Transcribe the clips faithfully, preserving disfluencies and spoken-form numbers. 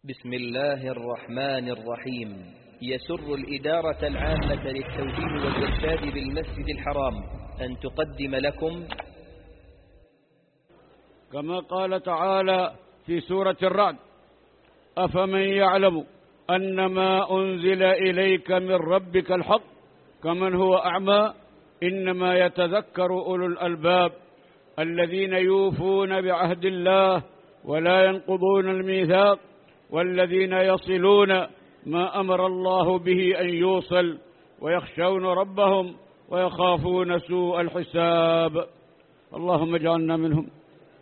بسم الله الرحمن الرحيم. يسر الإدارة العامة للتوجيه والإرشاد بالمسجد الحرام أن تقدم لكم كما قال تعالى في سورة الرعد: أفمن يعلم أنما أنزل إليك من ربك الحق كمن هو أعمى إنما يتذكر أولو الألباب الذين يوفون بعهد الله ولا ينقضون الميثاق والذين يصلون ما أمر الله به أن يوصل ويخشون ربهم ويخافون سوء الحساب. اللهم اجعلنا منهم.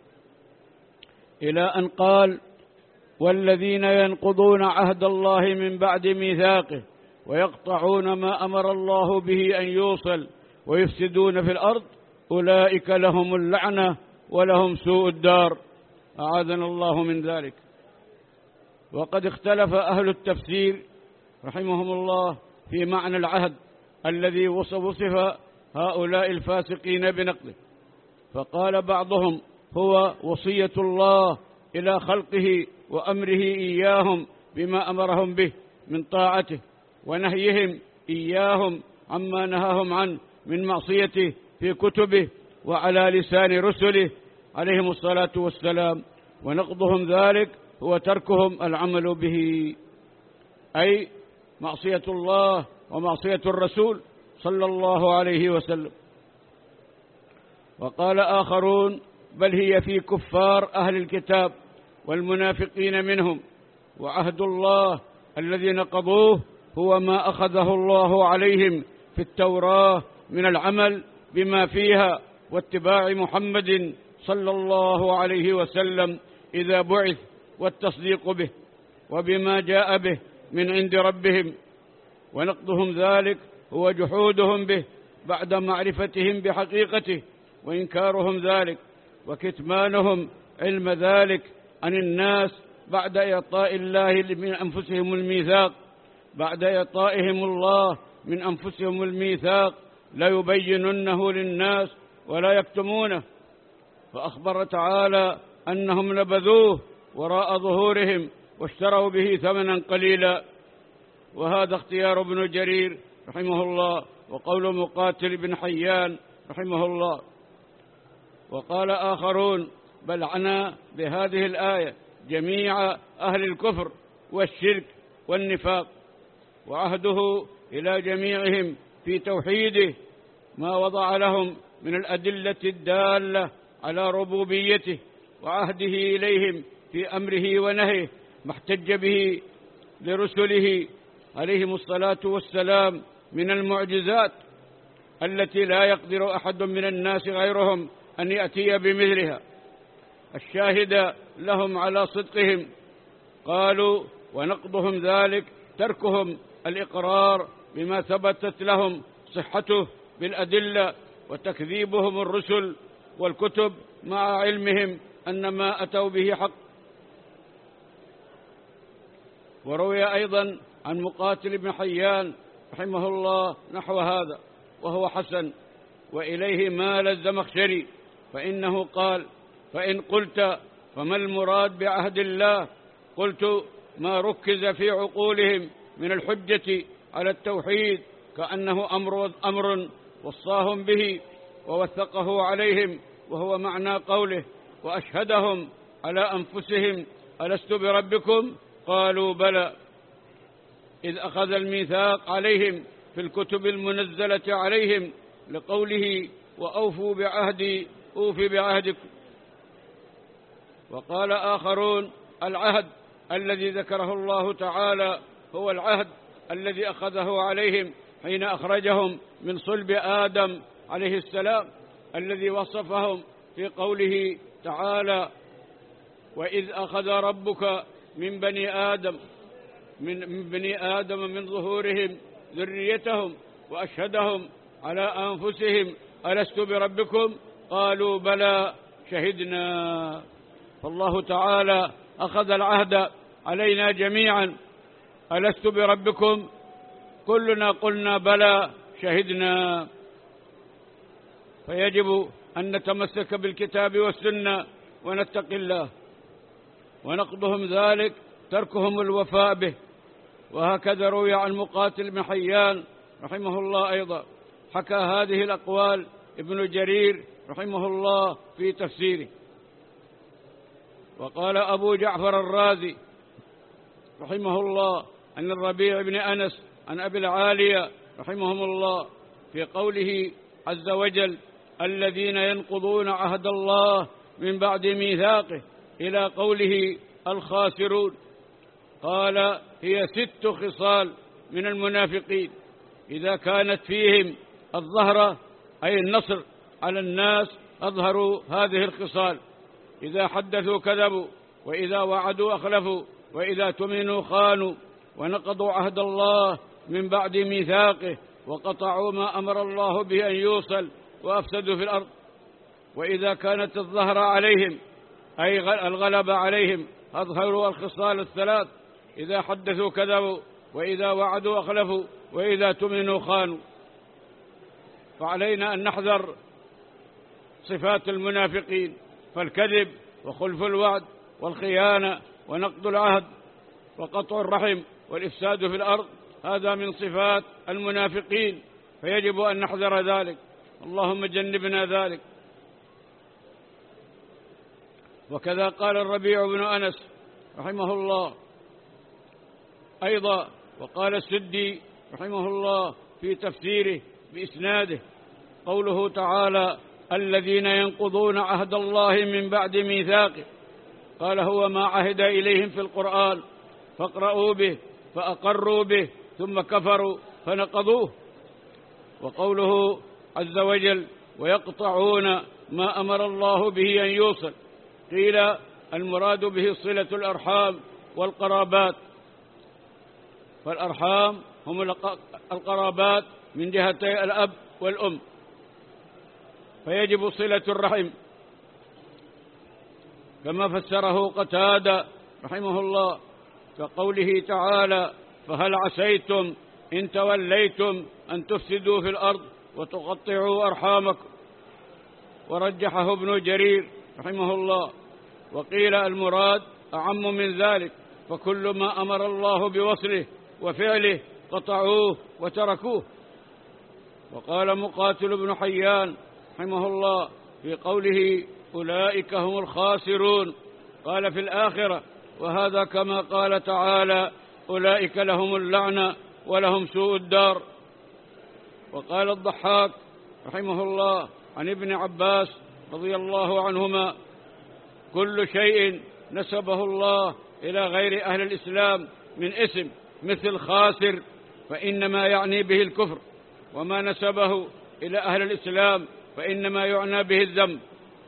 إلى أن قال: والذين ينقضون عهد الله من بعد ميثاقه ويقطعون ما أمر الله به أن يوصل ويفسدون في الأرض أولئك لهم اللعنة ولهم سوء الدار. أعاذنا الله من ذلك. وقد اختلف أهل التفسير رحمهم الله في معنى العهد الذي وصف هؤلاء الفاسقين بنقضه، فقال بعضهم: هو وصية الله إلى خلقه وأمره إياهم بما أمرهم به من طاعته ونهيهم إياهم عما نهاهم عنه من معصيته في كتبه وعلى لسان رسله عليهم الصلاة والسلام، ونقضهم ذلك هو تركهم العمل به، أي معصية الله ومعصية الرسول صلى الله عليه وسلم. وقال آخرون: بل هي في كفار أهل الكتاب والمنافقين منهم، وعهد الله الذي نقضوه هو ما أخذه الله عليهم في التوراة من العمل بما فيها واتباع محمد صلى الله عليه وسلم إذا بعث والتصديق به وبما جاء به من عند ربهم، ونقضهم ذلك هو جحودهم به بعد معرفتهم بحقيقته وإنكارهم ذلك وكتمانهم علم ذلك عن الناس بعد إعطاء الله من أنفسهم الميثاق بعد إعطائهم الله من أنفسهم الميثاق لا يبيننه للناس ولا يكتمونه. فأخبر تعالى أنهم نبذوه وراء ظهورهم واشتروا به ثمنا قليلا، وهذا اختيار ابن جرير رحمه الله وقول مقاتل بن حيان رحمه الله. وقال آخرون: بل عنا بهذه الآية جميع أهل الكفر والشرك والنفاق، وعهده إلى جميعهم في توحيده ما وضع لهم من الأدلة الدالة على ربوبيته، وعهده إليهم في أمره ونهيه ما احتج به لرسله عليهم الصلاة والسلام من المعجزات التي لا يقدر أحد من الناس غيرهم أن يأتي بمثلها، الشاهد لهم على صدقهم. قالوا: ونقضهم ذلك تركهم الإقرار بما ثبتت لهم صحته بالأدلة، وتكذيبهم الرسل والكتب مع علمهم أن ما أتوا به حق. وروي أيضا عن مقاتل بن حيان رحمه الله نحو هذا وهو حسن، وإليه مال الزمخشري، فإنه قال: فإن قلت فما المراد بعهد الله؟ قلت: ما ركز في عقولهم من الحجة على التوحيد كأنه أمر, أمر وصاهم به ووثقه عليهم، وهو معنى قوله: وأشهدهم على أنفسهم ألست بربكم؟ قالوا بلى، إذ أخذ الميثاق عليهم في الكتب المنزلة عليهم لقوله: وأوفوا بعهدي أوف بعهدكم. وقال آخرون: العهد الذي ذكره الله تعالى هو العهد الذي أخذه عليهم حين أخرجهم من صلب آدم عليه السلام، الذي وصفهم في قوله تعالى: وإذ أخذ ربك من بني آدم من بني آدم من ظهورهم ذريتهم وأشهدهم على أنفسهم ألست بربكم؟ قالوا بلى شهدنا. فالله تعالى أخذ العهد علينا جميعا: ألست بربكم؟ كلنا قلنا بلى شهدنا. فيجب أن نتمسك بالكتاب والسنة ونتقي الله. ونقضهم ذلك تركهم الوفاء به. وهكذا روي عن مقاتل بن حيان رحمه الله أيضا، حكى هذه الأقوال ابن جرير رحمه الله في تفسيره. وقال أبو جعفر الرازي رحمه الله أن الربيع بن أنس عن أبي العالية رحمهم الله في قوله عز وجل الذين ينقضون عهد الله من بعد ميثاقه إلى قوله الخاسرون، قال هي ست خصال من المنافقين إذا كانت فيهم الظهر أي النصر على الناس أظهروا هذه الخصال: إذا حدثوا كذبوا، وإذا وعدوا أخلفوا، وإذا تمنوا خانوا، ونقضوا عهد الله من بعد ميثاقه، وقطعوا ما أمر الله به أن يوصل، وأفسدوا في الأرض. وإذا كانت الظهر عليهم أي الغلبة عليهم أظهروا الخصال الثلاث: إذا حدثوا كذبوا، وإذا وعدوا أخلفوا، وإذا تمنوا خانوا. فعلينا أن نحذر صفات المنافقين، فالكذب وخلف الوعد والخيانة ونقض العهد وقطع الرحم والإفساد في الأرض هذا من صفات المنافقين، فيجب أن نحذر ذلك، اللهم جنبنا ذلك. وكذا قال الربيع بن أنس رحمه الله أيضا، وقال السدي رحمه الله في تفسيره بإسناده قوله تعالى الذين ينقضون عهد الله من بعد ميثاقه، قال هو ما عهد إليهم في القرآن فاقرؤوا به فأقروا به ثم كفروا فنقضوه. وقوله عز وجل ويقطعون ما أمر الله به أن يوصل، قيل المراد به صلة الأرحام والقرابات، فالأرحام هم القرابات من جهتي الأب والأم، فيجب صلة الرحم كما فسره قتادة رحمه الله كقوله تعالى فهل عسيتم إن توليتم أن تفسدوا في الأرض وتقطعوا أرحامكم. ورجحه ابن جرير رحمه الله، وقيل المراد أعم من ذلك، فكل ما أمر الله بوصله وفعله قطعوه وتركوه. وقال مقاتل بن حيان رحمه الله في قوله أولئك هم الخاسرون، قال في الآخرة وهذا كما قال تعالى أولئك لهم اللعنة ولهم سوء الدار. وقال الضحاك رحمه الله عن ابن عباس رضي الله عنهما كل شيء نسبه الله إلى غير أهل الإسلام من اسم مثل خاسر فإنما يعني به الكفر، وما نسبه إلى أهل الإسلام فإنما يعنى به الذنب.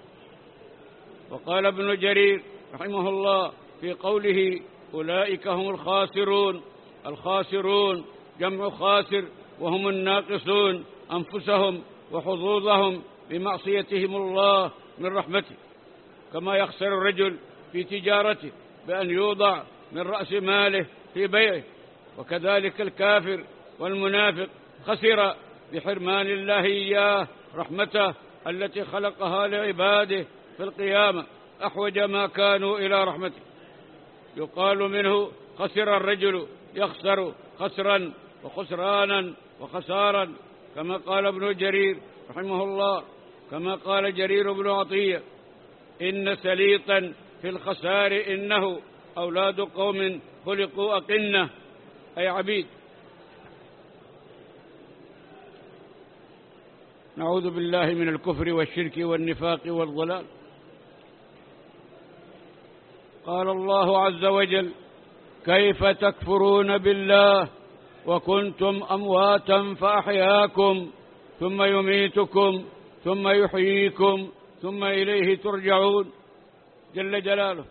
وقال ابن جرير رحمه الله في قوله أولئك هم الخاسرون، الخاسرون جمع خاسر، وهم الناقصون أنفسهم وحظوظهم بمعصيتهم الله من رحمته، كما يخسر الرجل في تجارته بأن يوضع من رأس ماله في بيعه، وكذلك الكافر والمنافق خسر بحرمان الله إياه رحمته التي خلقها لعباده في القيامة أحوج ما كانوا إلى رحمته. يقال منه خسر الرجل يخسر خسرا وخسرانا وخسارا، كما قال ابن جرير رحمه الله، كما قال جرير بن عطية إن سليطا في الخسار إنه أولاد قوم خلقوا أقنة أي عبيد. نعوذ بالله من الكفر والشرك والنفاق والضلال. قال الله عز وجل كيف تكفرون بالله وكنتم أمواتا فأحياكم ثم يميتكم ثم يحييكم ثم إليه ترجعون. جل جلاله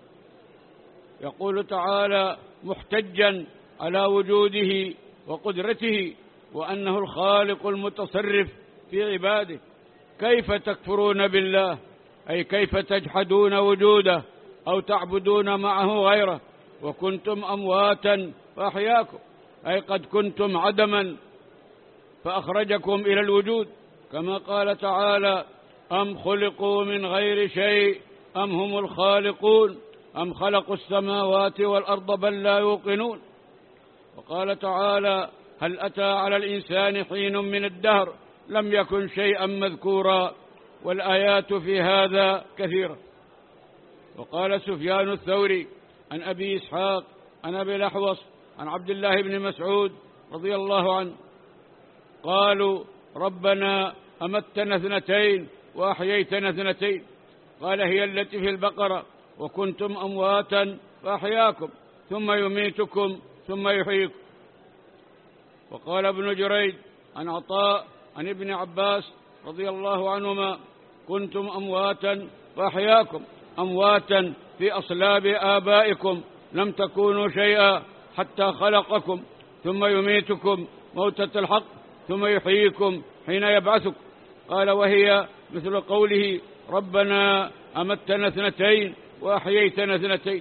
يقول تعالى محتجا على وجوده وقدرته وأنه الخالق المتصرف في عباده. كيف تكفرون بالله أي كيف تجحدون وجوده أو تعبدون معه غيره، وكنتم أمواتا فأحياكم أي قد كنتم عدما فأخرجكم إلى الوجود، كما قال تعالى أم خلقوا من غير شيء أم هم الخالقون أم خلقوا السماوات والأرض بل لا يوقنون. وقال تعالى هل أتى على الإنسان حين من الدهر لم يكن شيئا مذكورا. والآيات في هذا كثيرة. وقال سفيان الثوري عن أبي إسحاق عن أبي الأحوص عن عبد الله بن مسعود رضي الله عنه قالوا ربنا أمتنا اثنتين وأحييتنا اثنتين. قال هي التي في البقرة وكنتم أمواتا فأحياكم ثم يميتكم ثم يحييكم. وقال ابن جريج عن عطاء عن ابن عباس رضي الله عنهما كنتم أمواتا فأحياكم أمواتا في أصلاب آبائكم لم تكونوا شيئا حتى خلقكم ثم يميتكم موتة الحق ثم يحييكم حين يبعثكم. قال وهي مثل قوله ربنا أمتنا اثنتين وأحييتنا اثنتين.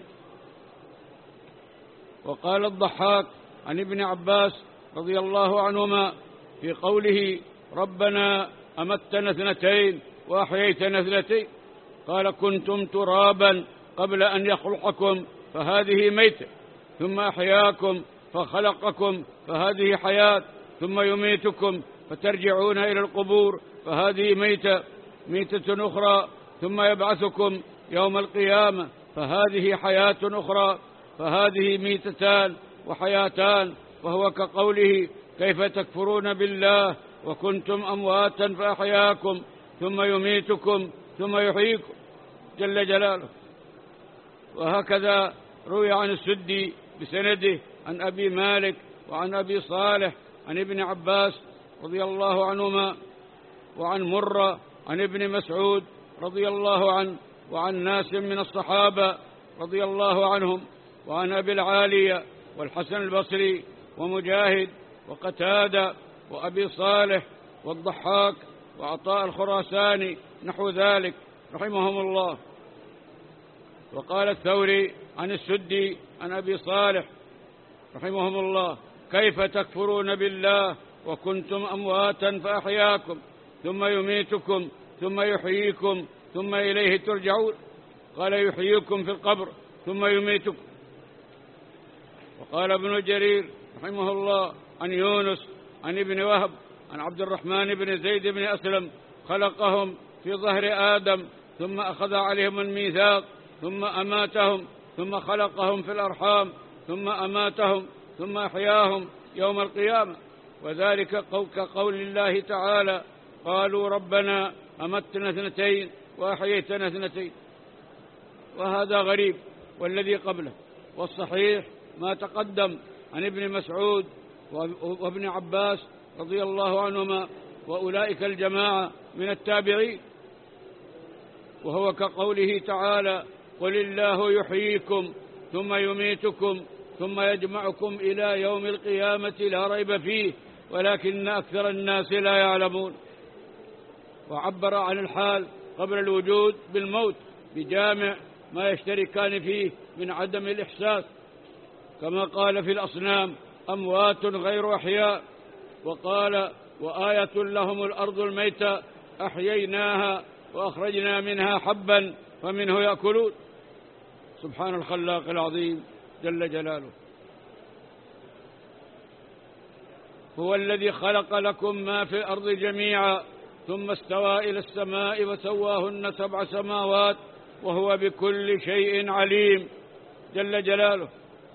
وقال الضحاك عن ابن عباس رضي الله عنهما في قوله ربنا أمتنا اثنتين وأحييتنا اثنتين قال كنتم ترابا قبل أن يخلقكم فهذه ميتة ثم أحياكم فخلقكم فهذه حياة ثم يميتكم فترجعون إلى القبور فهذه ميتة ميتة أخرى ثم يبعثكم يوم القيامة فهذه حياة أخرى فهذه ميتتان وحياتان. وهو كقوله كيف تكفرون بالله وكنتم أمواتا فأحياكم ثم يميتكم ثم يحييكم جل جلاله. وهكذا روي عن السدي بسنده عن أبي مالك وعن أبي صالح عن ابن عباس رضي الله عنهما وعن مرة عن ابن مسعود رضي الله عنه وعن ناس من الصحابة رضي الله عنهم وعن أبي العالية والحسن البصري ومجاهد وقتادة وأبي صالح والضحاك وعطاء الخراساني نحو ذلك رحمهم الله. وقال الثوري عن السدي عن أبي صالح رحمهم الله كيف تكفرون بالله وكنتم أمواتا فأحياكم ثم يميتكم ثم يحييكم ثم إليه ترجعون. قال يحييكم في القبر ثم يميتكم. وقال ابن جرير رحمه الله عن يونس عن ابن وهب عن عبد الرحمن بن زيد بن أسلم خلقهم في ظهر آدم ثم أخذ عليهم الميثاق ثم أماتهم ثم خلقهم في الأرحام ثم أماتهم ثم أحياهم يوم القيامة. وذلك كقول الله تعالى قالوا ربنا أمتنا اثنتين وأحييتنا اثنتين. وهذا غريب والذي قبله. والصحيح ما تقدم عن ابن مسعود وابن عباس رضي الله عنهما وأولئك الجماعة من التابعين. وهو كقوله تعالى قل الله يحييكم ثم يميتكم ثم يجمعكم إلى يوم القيامة لا ريب فيه ولكن أكثر الناس لا يعلمون. وعبر عن الحال قبل الوجود بالموت بجامع ما يشتركان فيه من عدم الإحساس كما قال في الأصنام أموات غير أحياء. وقال وآية لهم الأرض الميتة أحييناها وأخرجنا منها حبا فمنه يأكلون. سبحان الخلاق العظيم جل جلاله. هو الذي خلق لكم ما في الأرض جميعا ثم استوى إلى السماء وسواهن سبع سماوات وهو بكل شيء عليم جل جلاله.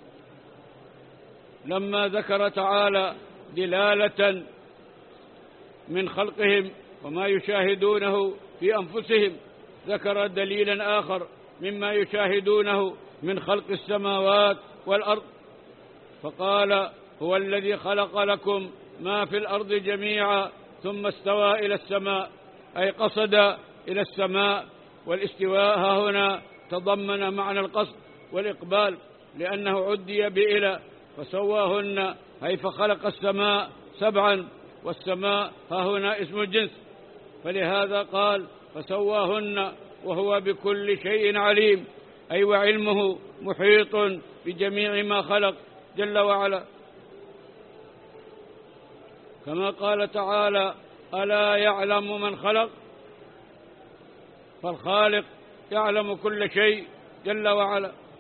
لما ذكر تعالى دلالة من خلقهم وما يشاهدونه في أنفسهم ذكر دليلا آخر مما يشاهدونه من خلق السماوات والأرض فقال هو الذي خلق لكم ما في الأرض جميعا ثم استوى إلى السماء أي قصد إلى السماء. والاستواء هنا تضمن معنى القصد والإقبال لأنه عدي بإلى فسواهن أي فخلق السماء سبعا والسماء ها هنا اسم الجنس فلهذا قال فسواهن وهو بكل شيء عليم أي وعلمه محيط بجميع ما خلق جل وعلا. كما قال تعالى ألا يعلم من خلق فالخالق يعلم كل شيء جل وعلا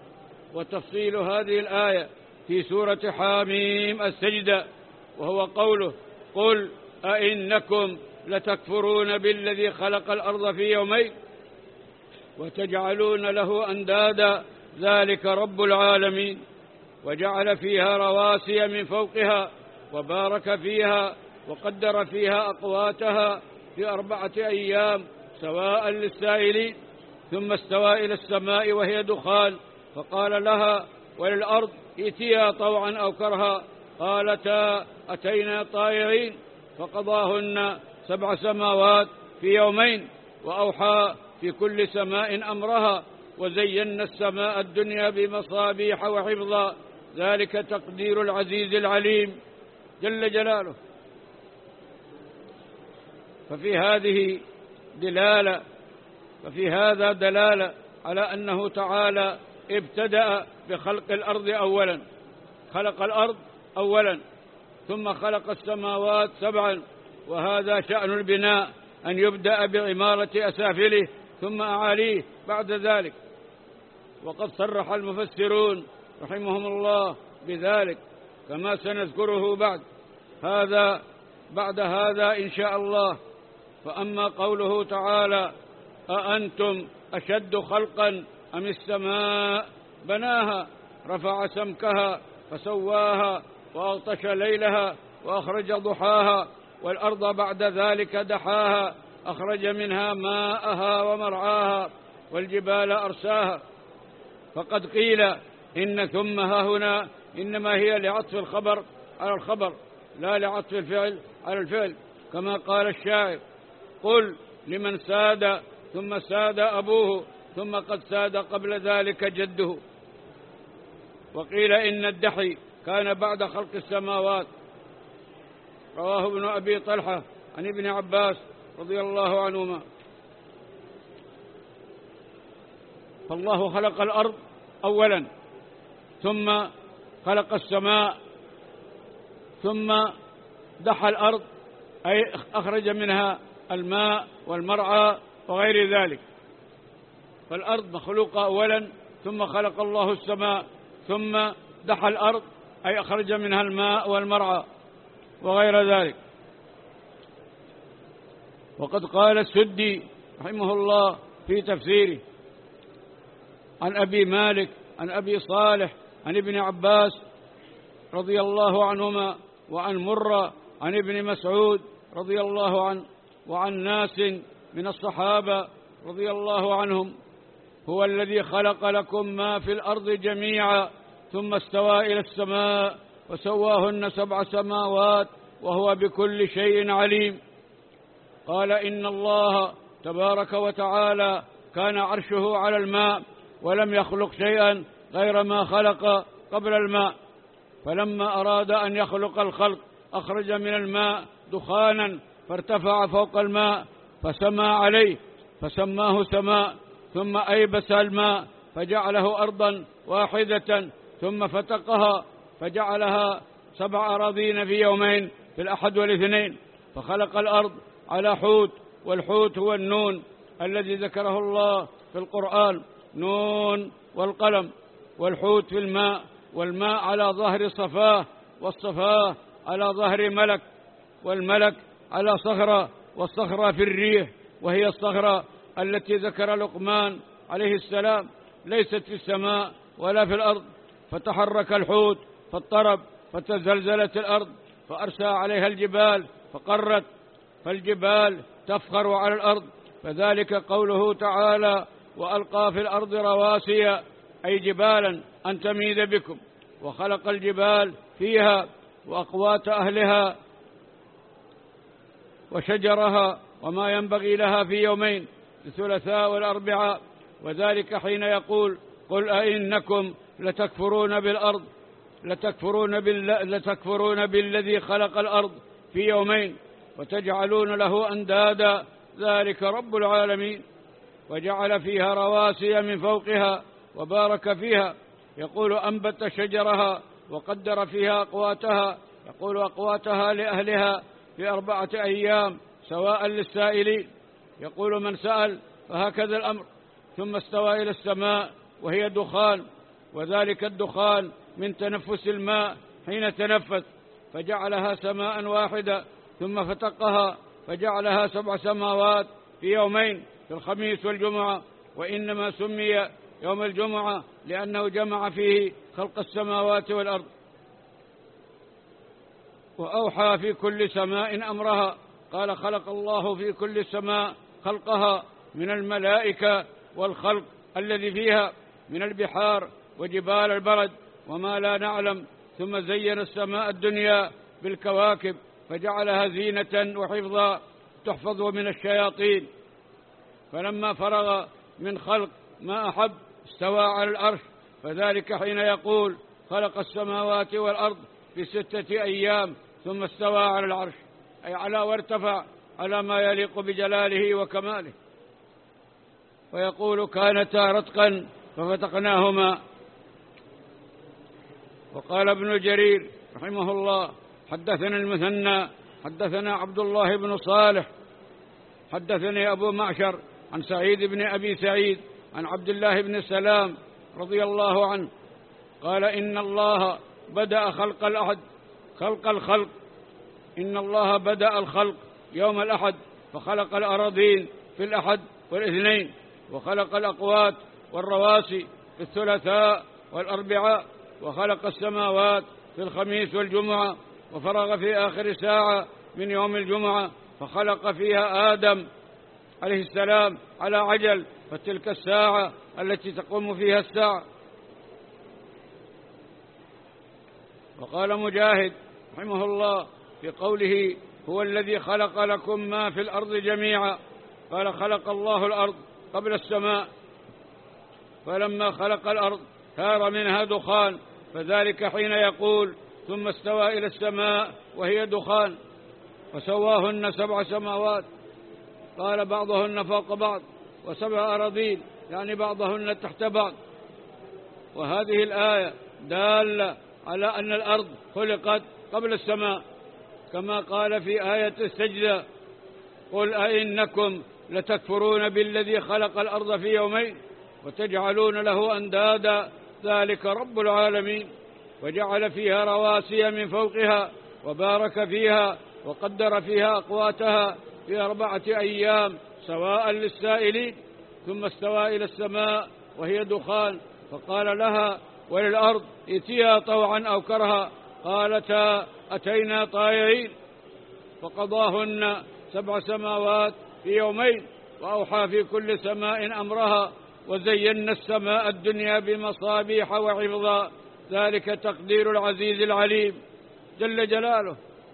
وتفصيل هذه الآية في سورة حاميم السجدة، وهو قوله: قل أئنكم لتكفرون بالذي خلق الأرض في يومين وتجعلون له أندادا ذلك رب العالمين. وجعل فيها رواسي من فوقها وبارك فيها وقدر فيها أقواتها في أربعة أيام سواء للسائلين. ثم استوى إلى السماء وهي دخان فقال لها وللأرض ائتيا طوعا أو كرها قالتا أتينا طائعين. فقضاهن سبع سماوات في يومين وأوحى في كل سماء أمرها وزينا السماء الدنيا بمصابيح وحفظا ذلك تقدير العزيز العليم جل جلاله. ففي هذه دلالة ففي هذا دلالة على أنه تعالى ابتدأ بخلق الأرض أولا، خلق الأرض أولا ثم خلق السماوات سبعا، وهذا شأن البناء أن يبدأ بعمارة أسافله ثم أعاليه بعد ذلك. وقد صرح المفسرون رحمهم الله بذلك كما سنذكره بعد هذا بعد هذا إن شاء الله. فأما قوله تعالى: أأنتم أشد خلقا أم السماء بناها رفع سمكها فسواها وأغطش ليلها وأخرج ضحاها والأرض بعد ذلك دحاها أخرج منها ماءها ومرعاها والجبال أرساها. فقد قيل إن ثم ها هنا إنما هي لعطف الخبر على الخبر لا لعطف الفعل على الفعل، كما قال الشاعر: قل لمن ساد ثم ساد أبوه ثم قد ساد قبل ذلك جده. وقيل إن الدحي كان بعد خلق السماوات، رواه ابن أبي طلحة عن ابن عباس رضي الله عنهما. فالله خلق الأرض أولا ثم خلق السماء ثم دحى الأرض أي أخرج منها الماء والمرعى وغير ذلك. فالأرض مخلوقة أولا ثم خلق الله السماء ثم دحى الأرض أي أخرج منها الماء والمرعى وغير ذلك. وقد قال السدي رحمه الله في تفسيره عن أبي مالك عن أبي صالح عن ابن عباس رضي الله عنهما وعن مرة عن ابن مسعود رضي الله عنه وعن ناس من الصحابة رضي الله عنهم: هو الذي خلق لكم ما في الأرض جميعا ثم استوى إلى السماء وسواهن سبع سماوات وهو بكل شيء عليم. قال: إن الله تبارك وتعالى كان عرشه على الماء ولم يخلق شيئا غير ما خلق قبل الماء، فلما أراد أن يخلق الخلق أخرج من الماء دخانا فارتفع فوق الماء فسمى عليه فسماه سماء، ثم أيبس الماء فجعله أرضا واحدة ثم فتقها فجعلها سبع أراضين في يومين في الأحد والاثنين. فخلق الأرض على حوت، والحوت هو النون الذي ذكره الله في القرآن، نون والقلم. والحوت في الماء، والماء على ظهر صفاه، والصفاه على ظهر ملك، والملك على صخرة، والصخرة في الريح وهي الصخرة التي ذكر لقمان عليه السلام ليست في السماء ولا في الأرض. فتحرك الحوت فاضطرب فتزلزلت الأرض فأرسى عليها الجبال فقرت، فالجبال تفخر على الأرض. فذلك قوله تعالى: وألقى في الأرض رواسي أي جبالا أن تميد بكم، وخلق الجبال فيها وأقوات أهلها وشجرها وما ينبغي لها في يومين الثلاثاء والأربعاء. وذلك حين يقول: قل أئنكم لتكفرون بالأرض لتكفرون, بال... لتكفرون بالذي خلق الأرض في يومين وتجعلون له أندادا ذلك رب العالمين. وجعل فيها رواسي من فوقها وبارك فيها، يقول أنبت شجرها وقدر فيها أقواتها، يقول أقواتها لأهلها في أربعة أيام سواء للسائلين. يقول من سأل فهكذا الأمر. ثم استوى إلى السماء وهي دخان وذلك الدخان من تنفس الماء حين تنفس، فجعلها سماء واحدة ثم فتقها فجعلها سبع سماوات في يومين، في الخميس والجمعة. وإنما سمي يوم الجمعة لأنه جمع فيه خلق السماوات والأرض. وأوحى في كل سماء أمرها، قال خلق الله في كل سماء خلقها من الملائكة والخلق الذي فيها من البحار وجبال البرد وما لا نعلم، ثم زين السماء الدنيا بالكواكب فجعلها زينة وحفظا تحفظ من الشياطين. فلما فرغ من خلق ما أحب استوى على العرش، فذلك حين يقول خلق السماوات والأرض في ستة أيام ثم استوى على العرش، أي على وارتفع على ما يليق بجلاله وكماله. ويقول كانتا رتقا ففتقناهما. وقال ابن جرير رحمه الله حدثنا المثنى حدثنا عبد الله بن صالح حدثني أبو معشر عن سعيد بن أبي سعيد عن عبد الله بن سلام رضي الله عنه قال إن الله بدأ خلق الأحد خلق الخلق إن الله بدأ الخلق يوم الأحد، فخلق الأراضين في الأحد والاثنين، وخلق الأقوات والرواسي في الثلاثاء والأربعاء، وخلق السماوات في الخميس والجمعة، وفرغ في آخر ساعة من يوم الجمعة فخلق فيها آدم عليه السلام على عجل، فتلك الساعة التي تقوم فيها الساعة. وقال مجاهد رحمه الله في قوله هو الذي خلق لكم ما في الأرض جميعا، قال خلق الله الأرض قبل السماء، فلما خلق الأرض ثار منها دخان، فذلك حين يقول ثم استوى إلى السماء وهي دخان، وسواهن سبع سماوات، قال بعضهن فوق بعض، وسبع أراضين يعني بعضهن تحت بعض. وهذه الآية دالة على أن الأرض خلقت قبل السماء، كما قال في آية السجدة قل أئنكم لتكفرون بالذي خلق الأرض في يومين وتجعلون له أندادا ذلك رب العالمين، وجعل فيها رواسي من فوقها وبارك فيها وقدر فيها أقواتها في أربعة أيام سواء للسائلين، ثم استوى إلى السماء وهي دخان، فقال لها وللأرض ائتيا طوعا أو كرها قالتا أتينا طائعين، فقضاهن سبع سماوات في يومين، وأوحى في كل سماء أمرها، وزينا السماء الدنيا بمصابيح وحفظا ذلك تقدير العزيز العليم جل جلاله.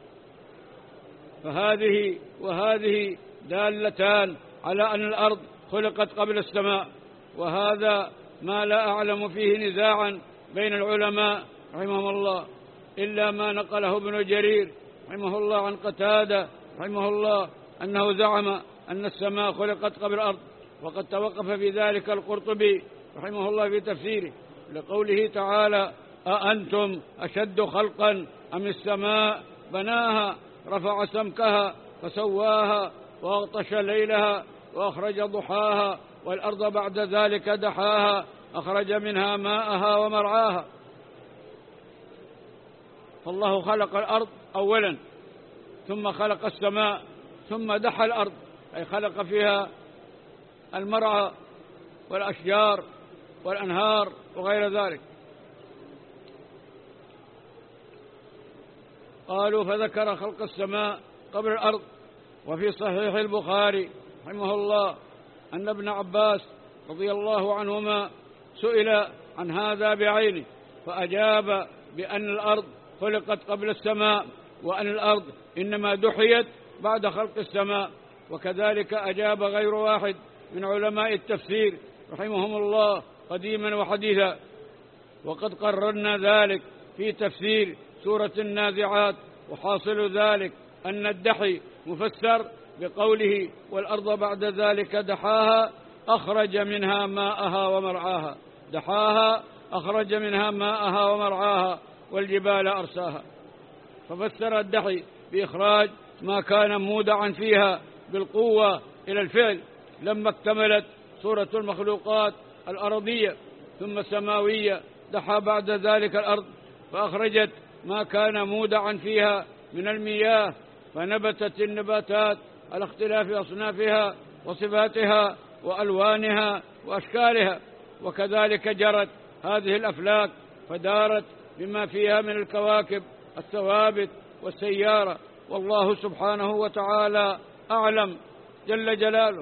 فهذه وهذه دالتان على أن الأرض خلقت قبل السماء، وهذا ما لا أعلم فيه نزاعا بين العلماء رحمهم الله إلا ما نقله ابن جرير رحمه الله عن قتادة رحمه الله أنه زعم أن السماء خلقت قبل الأرض، وقد توقف في ذلك القرطبي رحمه الله في تفسيره لقوله تعالى أأنتم أشد خلقا أم السماء بناها رفع سمكها فسواها وأغطش ليلها وأخرج ضحاها والأرض بعد ذلك دحاها أخرج منها ماءها ومرعاها. فالله خلق الأرض أولا ثم خلق السماء ثم دحى الأرض، أي خلق فيها المرعى والأشجار والأنهار وغير ذلك. قالوا فذكر خلق السماء قبل الأرض. وفي صحيح البخاري رحمه الله أن ابن عباس رضي الله عنهما سئل عن هذا بعينه فأجاب بأن الأرض خلقت قبل السماء، وأن الأرض إنما دحيت بعد خلق السماء. وكذلك أجاب غير واحد من علماء التفسير رحمهم الله قديما وحديثا. وقد قررنا ذلك في تفسير سورة النازعات، وحاصل ذلك أن الدحي مفسر بقوله والأرض بعد ذلك دحاها أخرج منها ماءها ومرعاها، دحاها أخرج منها ماءها ومرعاها والجبال أرساها، ففسر الدحي بإخراج ما كان مودعا فيها بالقوة إلى الفعل لما اكتملت سورة المخلوقات الأرضية ثم السماوية دحى بعد ذلك الأرض فأخرجت ما كان مودعا فيها من المياه، فنبتت النباتات على اختلاف أصنافها وصفاتها وألوانها وأشكالها، وكذلك جرت هذه الأفلاك فدارت بما فيها من الكواكب الثوابت والسيارة، والله سبحانه وتعالى أعلم جل جلاله.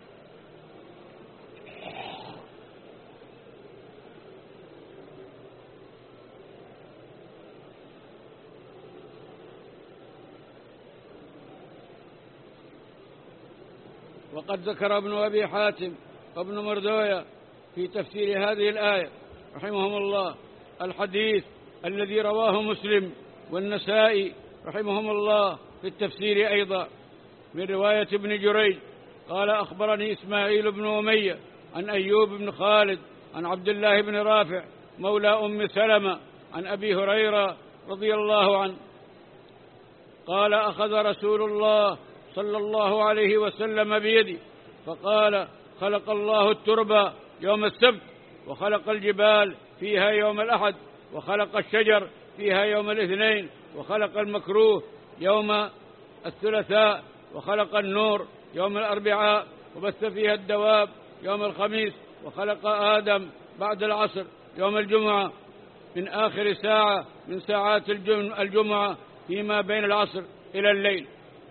وقد ذكر ابن أبي حاتم وابن مردوية في تفسير هذه الآية رحمهم الله الحديث الذي رواه مسلم والنسائي رحمهم الله في التفسير أيضا من رواية ابن جريج قال أخبرني إسماعيل بن أمية عن أيوب بن خالد عن عبد الله بن رافع مولى أم سلمة عن أبي هريرة رضي الله عنه قال أخذ رسول الله صلى الله عليه وسلم بيدي فقال خلق الله التربة يوم السبت، وخلق الجبال فيها يوم الأحد، وخلق الشجر فيها يوم الاثنين، وخلق المكروه يوم الثلاثاء، وخلق النور يوم الأربعاء، وبث فيها الدواب يوم الخميس، وخلق آدم بعد العصر يوم الجمعة من آخر ساعة من ساعات الجمعة فيما بين العصر إلى الليل.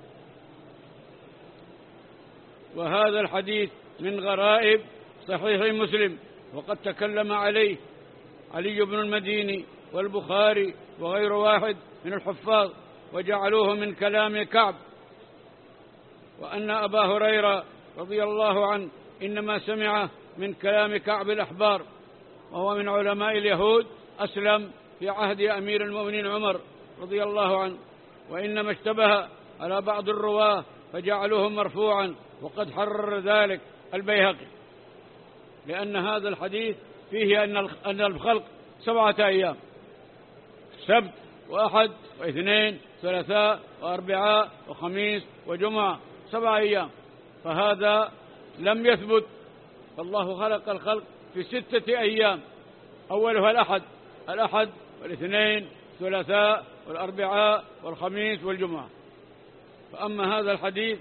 وهذا الحديث من غرائب صحيح مسلم، وقد تكلم عليه علي بن المديني والبخاري وغير واحد من الحفاظ وجعلوه من كلام كعب، وأن أبا هريرة رضي الله عنه إنما سمع من كلام كعب الأحبار، وهو من علماء اليهود أسلم في عهد أمير المؤمنين عمر رضي الله عنه، وإنما اشتبه على بعض الرواه فجعلوه مرفوعا، وقد حرر ذلك البيهقي، لأن هذا الحديث فيه أن الخلق سبعة أيام: سبت وأحد واثنين ثلاثاء وأربعاء وخميس وجمعة، سبعة أيام، فهذا لم يثبت. فالله خلق الخلق في ستة أيام، أولها الأحد الأحد والاثنين الثلاثاء والأربعاء والخميس والجمعة. فأما هذا الحديث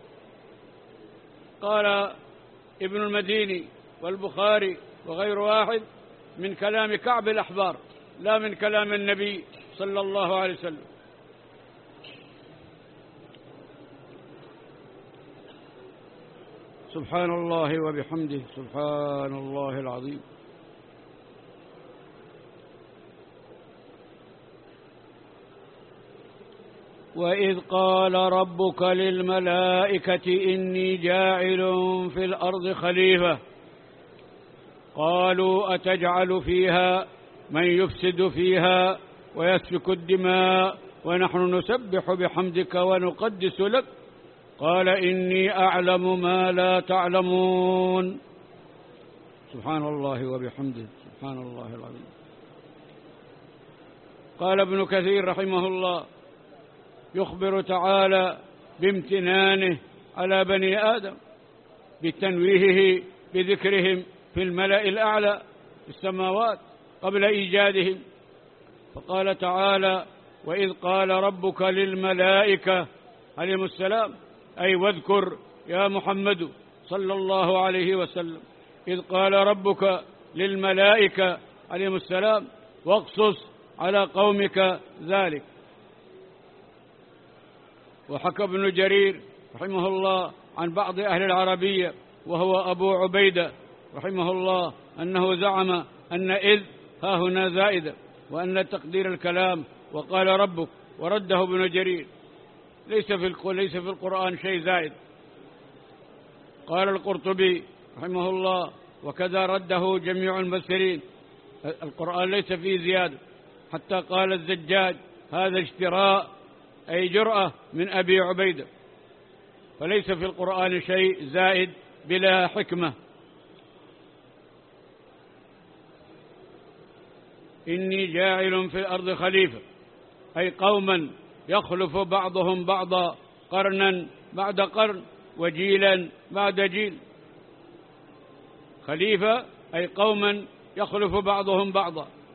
قال ابن المديني والبخاري وغير واحد من كلام كعب الأحبار لا من كلام النبي صلى الله عليه وسلم. سبحان الله وبحمده، سبحان الله العظيم. وإذ قال ربك للملائكة إني جاعل في الأرض خليفة قالوا أتجعل فيها من يفسد فيها ويسفك الدماء ونحن نسبح بحمدك ونقدس لك قال إني أعلم ما لا تعلمون. سبحان الله وبحمده، سبحان الله العظيم. قال ابن كثير رحمه الله يخبر تعالى بامتنانه على بني آدم بتنويهه بذكرهم في الملأ الأعلى في السماوات قبل إيجادهم، فقال تعالى وإذ قال ربك للملائكة عليهم السلام، أي واذكر يا محمد صلى الله عليه وسلم إذ قال ربك للملائكة عليهم السلام، واقصص على قومك ذلك. وحكى ابن جرير رحمه الله عن بعض أهل العربية وهو أبو عبيدة رحمه الله أنه زعم أن إذ ها هنا زائدة، وأن تقدير الكلام وقال ربك، ورده ابن جرير ليس في ليس في القرآن شيء زائد. قال القرطبي رحمه الله وكذا رده جميع المفسرين، القرآن ليس فيه زيادة، حتى قال الزجاج هذا اشتراء أي جرأة من أبي عبيدة، فليس في القرآن شيء زائد بلا حكمة. إني جاعل في الأرض خليفة، أي قوما يخلف بعضهم بعضا قرنا بعد قرن وجيلا بعد جيل. خليفة أي قوما يخلف بعضهم بعضا،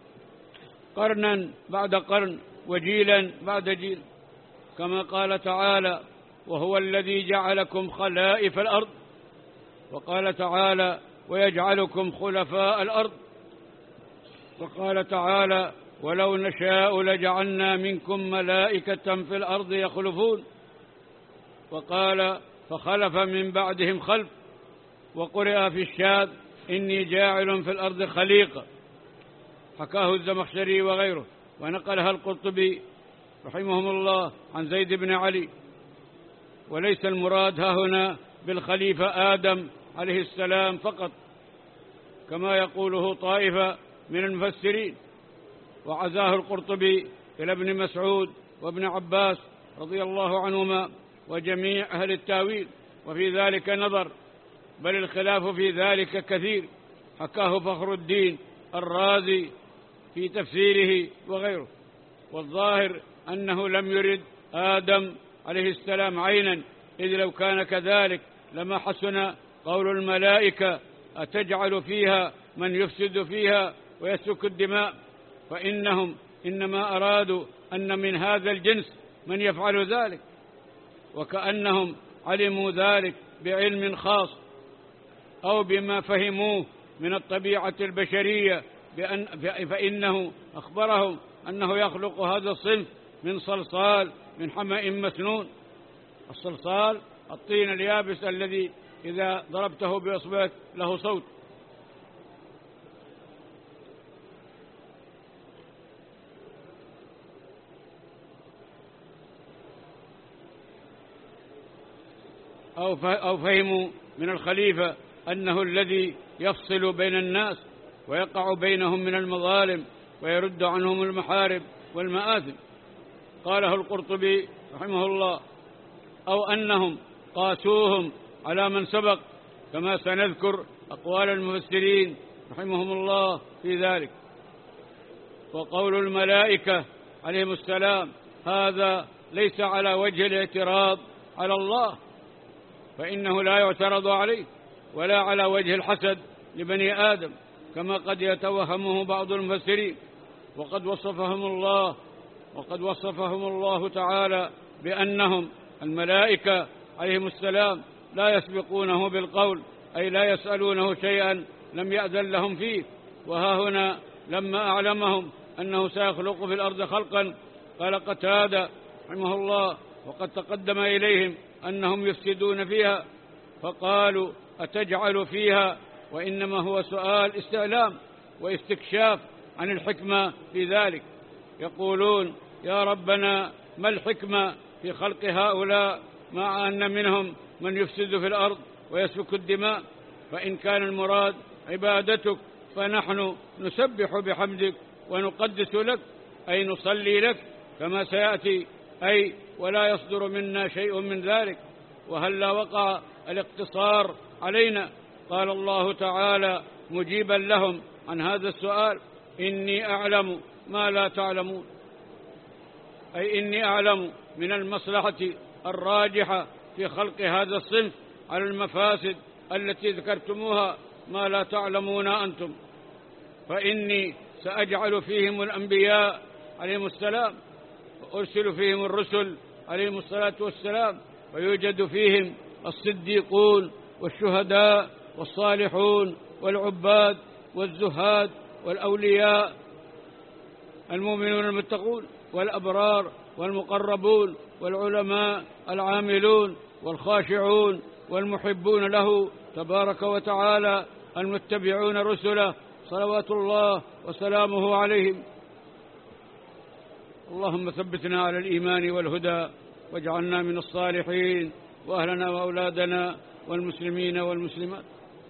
قرنا بعد قرن وجيلا بعد جيل، كما قال تعالى: وهو الذي جعلكم خلائف الأرض. وقال تعالى: ويجعلكم خلفاء الأرض. وقال تعالى: ولو نشاء لجعلنا منكم ملائكة في الأرض يخلفون. وقال: فخلف من بعدهم خلف. وقرئ في الشاذ: إني جاعل في الأرض خليقة. حكاه الزمخشري وغيره، ونقلها القرطبي رحمهم الله عن زيد بن علي. وليس المراد ها هنا بالخليفة آدم عليه السلام فقط، كما يقوله طائفة من المفسرين. وعزاه القرطبي إلى ابن مسعود وابن عباس رضي الله عنهما وجميع أهل التاويل، وفي ذلك نظر، بل الخلاف في ذلك كثير، حكاه فخر الدين الرازي في تفسيره وغيره. والظاهر أنه لم يرد آدم عليه السلام عينا، إذ لو كان كذلك لما حسن قول الملائكة: أتجعل فيها من يفسد فيها ويسفك الدماء. فإنهم إنما أرادوا أن من هذا الجنس من يفعل ذلك، وكأنهم علموا ذلك بعلم خاص أو بما فهموه من الطبيعة البشرية، بأن فإنه أخبرهم أنه يخلق هذا الصنف من صلصال من حمأ مسنون. الصلصال الطين اليابس الذي إذا ضربته بإصبعك له صوت. أو فهموا من الخليفة أنه الذي يفصل بين الناس ويقع بينهم من المظالم ويرد عنهم المحارم والمآثم. قاله القرطبي رحمه الله: أو أنهم قاسوهم على من سبق، كما سنذكر أقوال المفسرين رحمهم الله في ذلك. وقول الملائكة عليهم السلام هذا ليس على وجه الاعتراض على الله، فإنه لا يعترض عليه، ولا على وجه الحسد لبني آدم كما قد يتوهمه بعض المفسرين. وقد وصفهم الله وقد وصفهم الله تعالى بأنهم الملائكة عليهم السلام لا يسبقونه بالقول، أي لا يسألونه شيئا لم يأذن لهم فيه. وها هنا لما أعلمهم أنه سيخلق في الأرض خلقا، قال قتادة رحمه الله: وقد تقدم إليهم أنهم يفسدون فيها، فقالوا: أتجعل فيها؟ وإنما هو سؤال استعلام واستكشاف عن الحكمة في ذلك. يقولون: يا ربنا ما الحكمة في خلق هؤلاء مع أن منهم من يفسد في الأرض ويسفك الدماء؟ فإن كان المراد عبادتك فنحن نسبح بحمدك ونقدس لك، أي نصلي لك كما سيأتي، أي ولا يصدر منا شيء من ذلك. وهل لا وقع الاقتصار علينا؟ قال الله تعالى مجيبا لهم عن هذا السؤال: إني أعلم ما لا تعلمون، أي إني أعلم من المصلحة الراجحة في خلق هذا الصنف على المفاسد التي ذكرتموها ما لا تعلمون أنتم. فإني سأجعل فيهم الأنبياء عليهم السلام، وأرسل فيهم الرسل عليهم الصلاة والسلام، ويوجد فيهم الصديقون والشهداء والصالحون والعباد والزهاد والأولياء، المؤمنون المتقون والأبرار والمقربون والعلماء العاملون والخاشعون والمحبون له تبارك وتعالى، المتبعون رسله صلوات الله وسلامه عليهم. اللهم ثبتنا على الإيمان والهدى، واجعلنا من الصالحين، وأهلنا وأولادنا والمسلمين والمسلمات.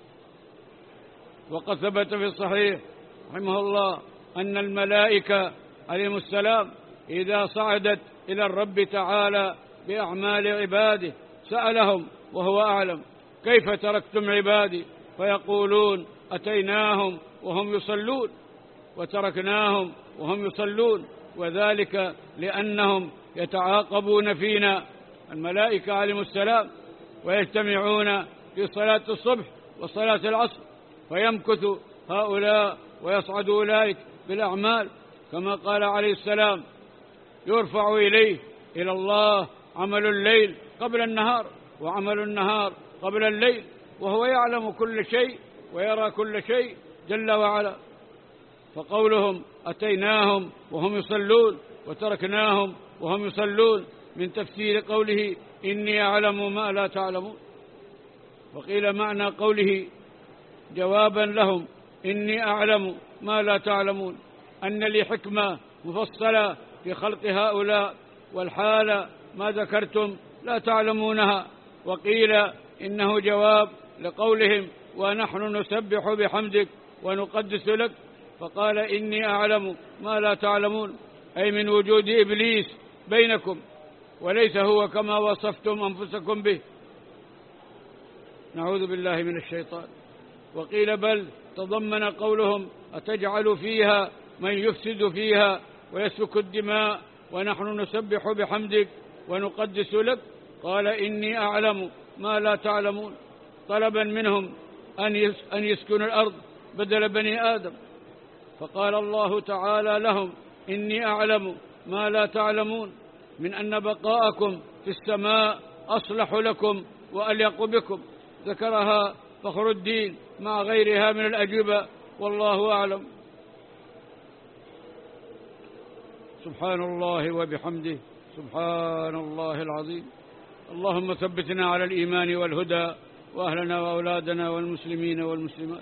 وقد ثبت في الصحيح رحمه الله أن الملائكة عليهم السلام إذا صعدت إلى الرب تعالى بأعمال عباده سألهم وهو أعلم: كيف تركتم عبادي؟ فيقولون: أتيناهم وهم يصلون وتركناهم وهم يصلون. وذلك لأنهم يتعاقبون فينا الملائكة عليهم السلام، ويجتمعون في صلاة الصبح وصلاة العصر، فيمكث هؤلاء ويصعد أولئك بالأعمال كما قال عليه السلام: يرفع إليه إلى الله عمل الليل قبل النهار وعمل النهار قبل الليل، وهو يعلم كل شيء ويرى كل شيء جل وعلا. فقولهم أتيناهم وهم يصلون وتركناهم وهم يصلون من تفسير قوله إني أعلم ما لا تعلمون. وقيل معنى قوله جوابا لهم إني أعلم ما لا تعلمون أن لي حكمة مفصلة في خلق هؤلاء، والحال ما ذكرتم لا تعلمونها. وقيل إنه جواب لقولهم ونحن نسبح بحمدك ونقدس لك، فقال إني أعلم ما لا تعلمون، أي من وجود إبليس بينكم، وليس هو كما وصفتم أنفسكم به. نعوذ بالله من الشيطان. وقيل بل تضمن قولهم أتجعل فيها من يفسد فيها ويسفك الدماء ونحن نسبح بحمدك ونقدس لك، قال إني أعلم ما لا تعلمون، طلبا منهم أن يسكنوا الأرض بدل بني آدم. فقال الله تعالى لهم إني أعلم ما لا تعلمون، من أن بقاءكم في السماء أصلح لكم وأليق بكم. ذكرها فخر الدين مع غيرها من الأجوبة، والله أعلم. سبحان الله وبحمده، سبحان الله العظيم. اللهم ثبتنا على الإيمان والهدى، وأهلنا وأولادنا والمسلمين والمسلمات.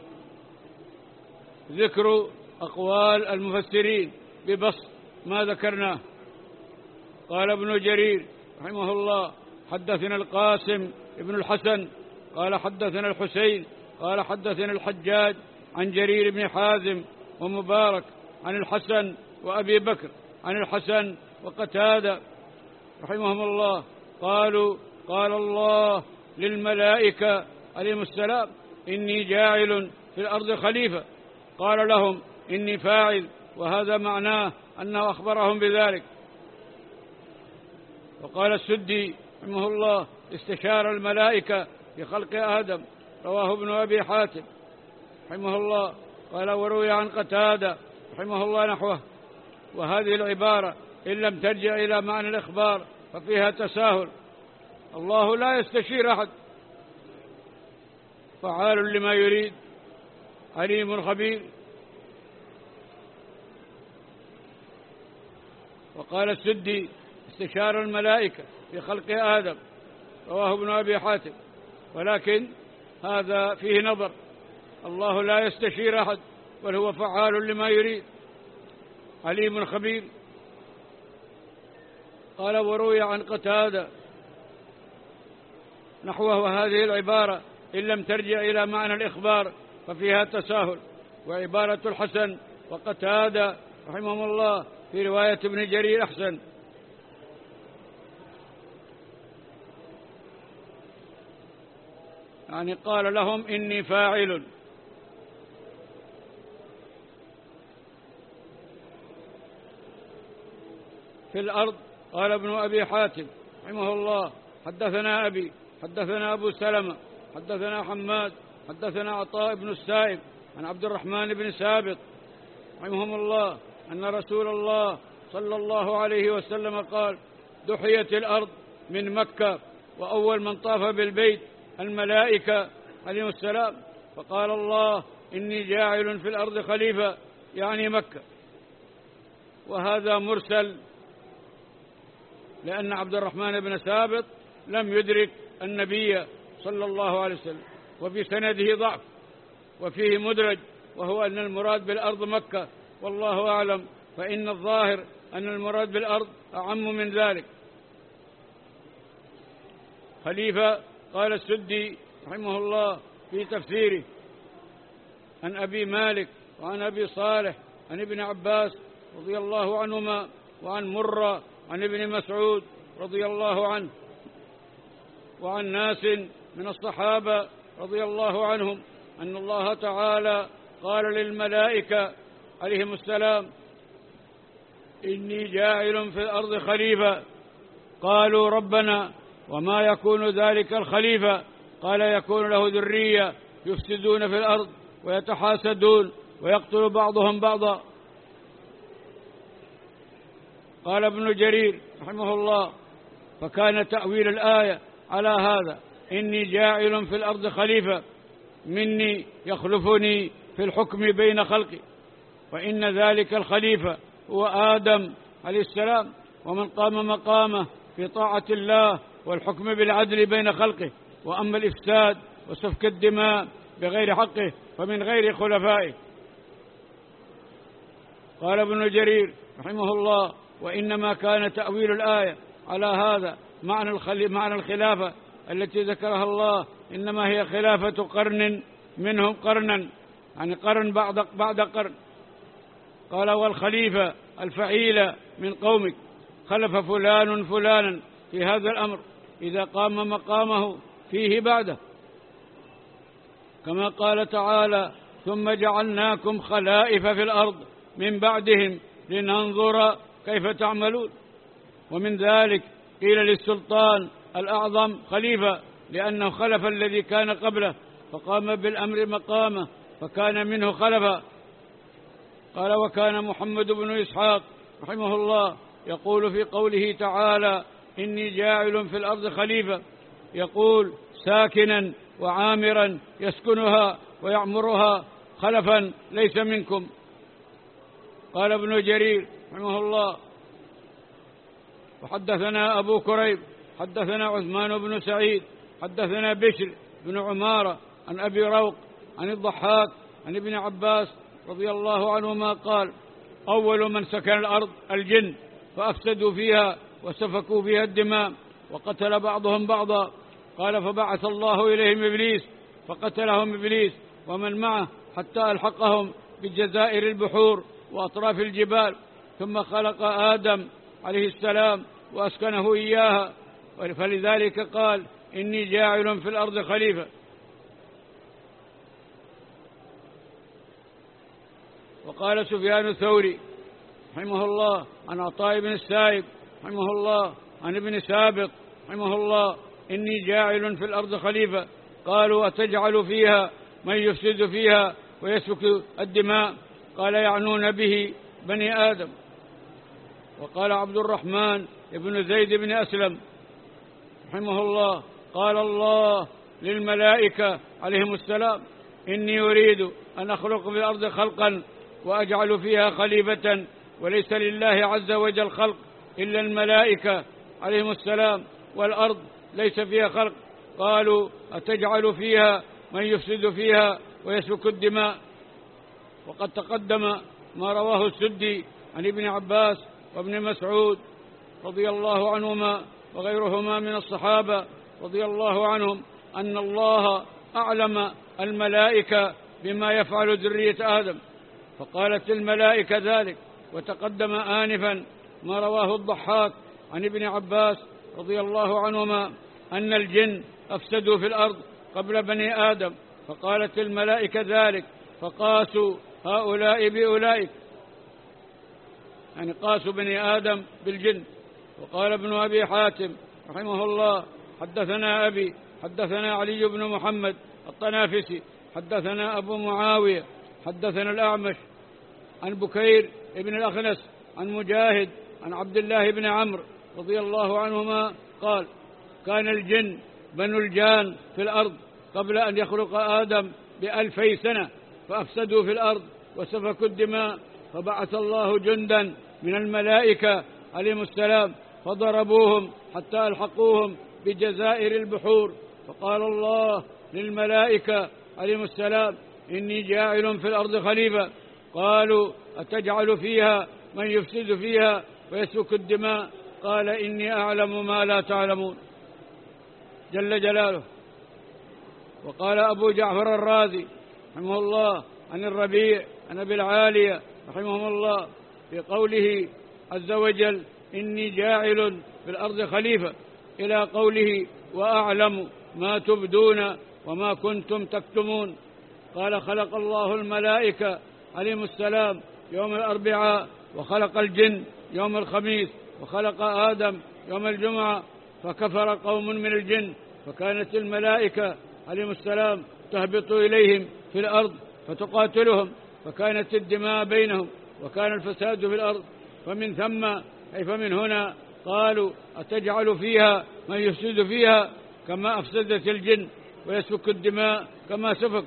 ذكر أقوال المفسرين ببسط ما ذكرناه. قال ابن جرير رحمه الله: حدثنا القاسم ابن الحسن قال حدثنا الحسين قال حدثنا الحجاج عن جرير بن حازم ومبارك عن الحسن وأبي بكر عن الحسن وقتادة رحمهم الله قالوا: قال الله للملائكة عليهم السلام: إني جاعل في الأرض خليفة. قال لهم: إني فاعل، وهذا معناه أنه أخبرهم بذلك. وقال السدي رحمه الله: استشار الملائكة في خلق آدم، رواه ابن أبي حاتم رحمه الله. قال: وروي عن قتادة رحمه الله نحوه. وهذه العبارة إن لم ترجع إلى معنى الإخبار ففيها تساهل. الله لا يستشير أحد، فعال لما يريد، عليم خبير. وقال السدي: استشار الملائكة في خلق آدم، رواه ابن أبي حاتم. ولكن هذا فيه نظر، الله لا يستشير أحد، بل هو فعال لما يريد، عليم خبير. قال: وروي عن قتادة نحوه. وهذه العبارة إن لم ترجع إلى معنى الإخبار ففيها تساهل. وعبارة الحسن وقتادة رحمهم الله في رواية ابن جرير أحسن. يعني قال لهم: إني فاعل. في الأرض. قال ابن أبي حاتم رحمه الله: حدثنا أبي حدثنا أبو سلمة حدثنا حماد حدثنا عطاء بن السائب عن عبد الرحمن بن سابط رحمهم الله أن رسول الله صلى الله عليه وسلم قال: دحيت الأرض من مكة، وأول من طاف بالبيت الملائكة عليهم السلام، فقال الله: إني جاعل في الأرض خليفة، يعني مكة. وهذا مرسل، لأن عبد الرحمن بن سابط لم يدرك النبي صلى الله عليه وسلم، وفي سنده ضعف، وفيه مدرج، وهو أن المراد بالأرض مكة، والله أعلم. فإن الظاهر أن المراد بالأرض أعم من ذلك. خليفة. قال السدي رحمه الله في تفسيره عن أبي مالك وعن أبي صالح عن ابن عباس رضي الله عنهما، وعن مرة عن ابن مسعود رضي الله عنه، وعن ناس من الصحابة رضي الله عنهم أن الله تعالى قال للملائكة عليهم السلام: إني جاعل في الأرض خليفة. قالوا: ربنا وما يكون ذلك الخليفة؟ قال: يكون له ذرية يفسدون في الأرض ويتحاسدون ويقتل بعضهم بعضا. قال ابن جرير رحمه الله: فكان تأويل الآية على هذا: إني جاعل في الأرض خليفة، مني يخلفني في الحكم بين خلقي. وإن ذلك الخليفة هو آدم عليه السلام، ومن قام مقامه في طاعة الله والحكم بالعدل بين خلقه. وأما الإفساد وسفك الدماء بغير حقه فمن غير خلفائه. قال ابن جرير رحمه الله: وإنما كان تأويل الآية على هذا معنى معنى الخلافة التي ذكرها الله، إنما هي خلافة قرن منهم قرنا، يعني قرن بعد بعد قرن. قال: والخليفة الفعيل من قومك، خلف فلان فلانا في هذا الأمر إذا قام مقامه فيه بعده، كما قال تعالى: ثم جعلناكم خلائف في الأرض من بعدهم لننظر كيف تعملون. ومن ذلك قيل للسلطان الأعظم خليفة، لأنه خلف الذي كان قبله فقام بالأمر مقامه فكان منه خلفا. قال: وكان محمد بن إسحاق رحمه الله يقول في قوله تعالى: إني جاعل في الأرض خليفة، يقول: ساكنا وعامرا يسكنها ويعمرها خلفا ليس منكم. قال ابن جرير رحمه الله: وحدثنا أبو كريب حدثنا عثمان بن سعيد حدثنا بشر بن عمارة عن أبي روق عن الضحاك عن ابن عباس رضي الله عنهما قال: أول من سكن الأرض الجن، فأفسدوا فيها وسفكوا فيها الدماء وقتل بعضهم بعضا. قال: فبعث الله إليهم إبليس فقتلهم إبليس ومن معه حتى ألحقهم بجزائر البحور وأطراف الجبال، ثم خلق آدم عليه السلام وأسكنه إياها، فلذلك قال: إني جاعل في الأرض خليفة. وقال سفيان الثوري رحمه الله عن عطاء بن السائب رحمه الله عن ابن سابق رحمه الله: إني جاعل في الأرض خليفة. قالوا: أتجعل فيها من يفسد فيها ويسفك الدماء؟ قال: يعنون به بني آدم. وقال عبد الرحمن بن زيد بن أسلم رحمه الله: قال الله للملائكة عليهم السلام: إني أريد أن أخلق في الأرض خلقا وأجعل فيها خليفة، وليس لله عز وجل خلق إلا الملائكة عليهم السلام، والأرض ليس فيها خلق. قالوا: أتجعل فيها من يفسد فيها ويسفك الدماء؟ وقد تقدم ما رواه السدي عن ابن عباس وابن مسعود رضي الله عنهما وغيرهما من الصحابة رضي الله عنهم أن الله أعلم الملائكة بما يفعل ذرية آدم، فقالت الملائكة ذلك. وتقدم آنفا ما رواه الضحاك عن ابن عباس رضي الله عنهما أن الجن أفسدوا في الأرض قبل بني آدم، فقالت الملائكة ذلك، فقاسوا هؤلاء بأولئك، يعني قاسوا بني آدم بالجن. وقال ابن أبي حاتم رحمه الله: حدثنا أبي حدثنا علي بن محمد الطنافسي حدثنا أبو معاوية حدثنا الأعمش عن بكير ابن الأخنس عن مجاهد عن عبد الله بن عمرو رضي الله عنهما قال: كان الجن بنو الجان في الأرض قبل أن يخلق آدم بألفي سنة، فأفسدوا في الأرض وسفكوا الدماء، فبعث الله جندا من الملائكة عليهم السلام فضربوهم حتى ألحقوهم بجزائر البحور. فقال الله للملائكة عليهم السلام: إني جاعل في الأرض خليفة. قالوا: أتجعل فيها من يفسد فيها ويسفك الدماء؟ قال: إني أعلم ما لا تعلمون جل جلاله. وقال أبو جعفر الرازي رحمه الله عن الربيع عن أبي العالية رحمه الله في قوله عز وجل: إني جاعل في الأرض خليفة، إلى قوله: وأعلم ما تبدون وما كنتم تكتمون. قال: خلق الله الملائكة عليهم السلام يوم الأربعاء، وخلق الجن يوم الخميس، وخلق آدم يوم الجمعة، فكفر قوم من الجن، فكانت الملائكة عليهم السلام تهبط إليهم في الأرض فتقاتلهم، فكانت الدماء بينهم، وكان الفساد في الأرض. فمن ثم أي فمن هنا قالوا أتجعل فيها من يفسد فيها كما أفسدت الجن ويسفك الدماء كما سفك.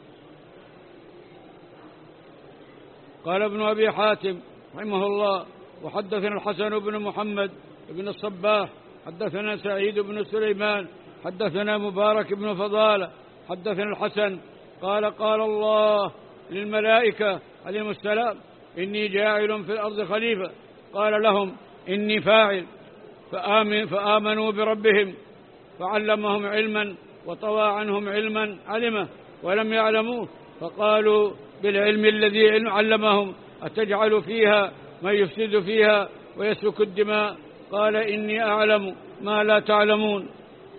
قال ابن أبي حاتم رحمه الله وحدثنا الحسن بن محمد بن الصباح حدثنا سعيد بن سليمان حدثنا مبارك بن فضالة حدثنا الحسن قال قال الله للملائكة عليهم السلام إني جاعل في الأرض خليفة قال لهم إني فاعل فآمن فآمنوا بربهم فعلمهم علما وطوى عنهم علما علمه ولم يعلموه فقالوا بالعلم الذي علمهم أتجعل فيها من يفسد فيها ويسفك الدماء قال إني أعلم ما لا تعلمون.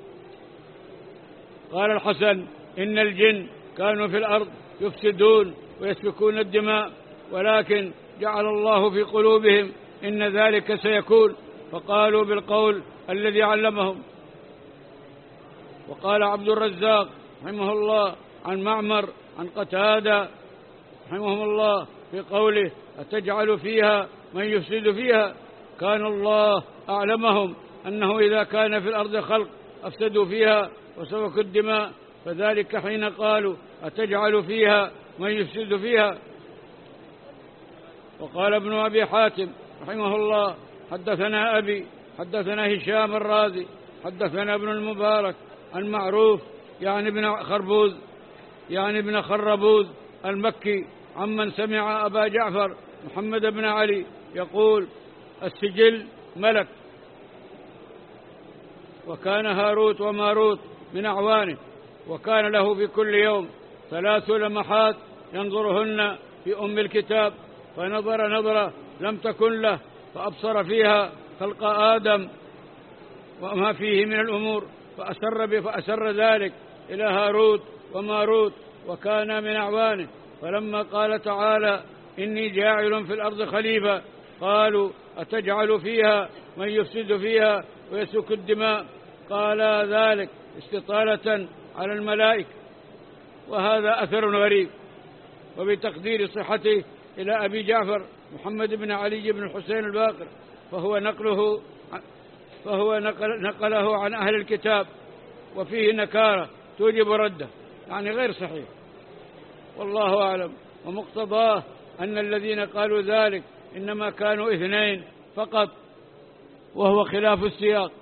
قال الحسن إن الجن كانوا في الأرض يفسدون ويسفكون الدماء ولكن جعل الله في قلوبهم إن ذلك سيكون فقالوا بالقول الذي علمهم. وقال عبد الرزاق رحمه الله عن معمر عن قتادة رحمهم الله في قوله أتجعل فيها من يفسد فيها كان الله أعلمهم أنه إذا كان في الأرض خلق أفسدوا فيها وسفكوا الدماء فذلك حين قالوا أتجعل فيها من يفسد فيها. وقال ابن أبي حاتم رحمه الله حدثنا أبي حدثنا هشام الرازي حدثنا ابن المبارك عن معروف يعني ابن خربوز يعني ابن خربوز المكي عمن سمع أبا جعفر محمد بن علي يقول السجل ملك وكان هاروت وماروت من أعوانه وكان له في كل يوم ثلاث لمحات ينظرهن في أم الكتاب فنظر نظرة لم تكن له فأبصر فيها خلق آدم وما فيه من الأمور فأسر, فأسر ذلك إلى هاروت وماروت وكان من أعوانه. فلما قال تعالى إني جاعل في الأرض خليفة قالوا أتجعل فيها من يفسد فيها ويسفك الدماء قال ذلك استطالة على الملائكة. وهذا أثر غريب وبتقدير صحته إلى أبي جعفر محمد بن علي بن الحسين الباقر فهو نقله فهو نقل نقله عن أهل الكتاب وفيه نكارة توجب رده يعني غير صحيح والله أعلم. ومقتضاه أن الذين قالوا ذلك إنما كانوا اثنين فقط وهو خلاف السياق.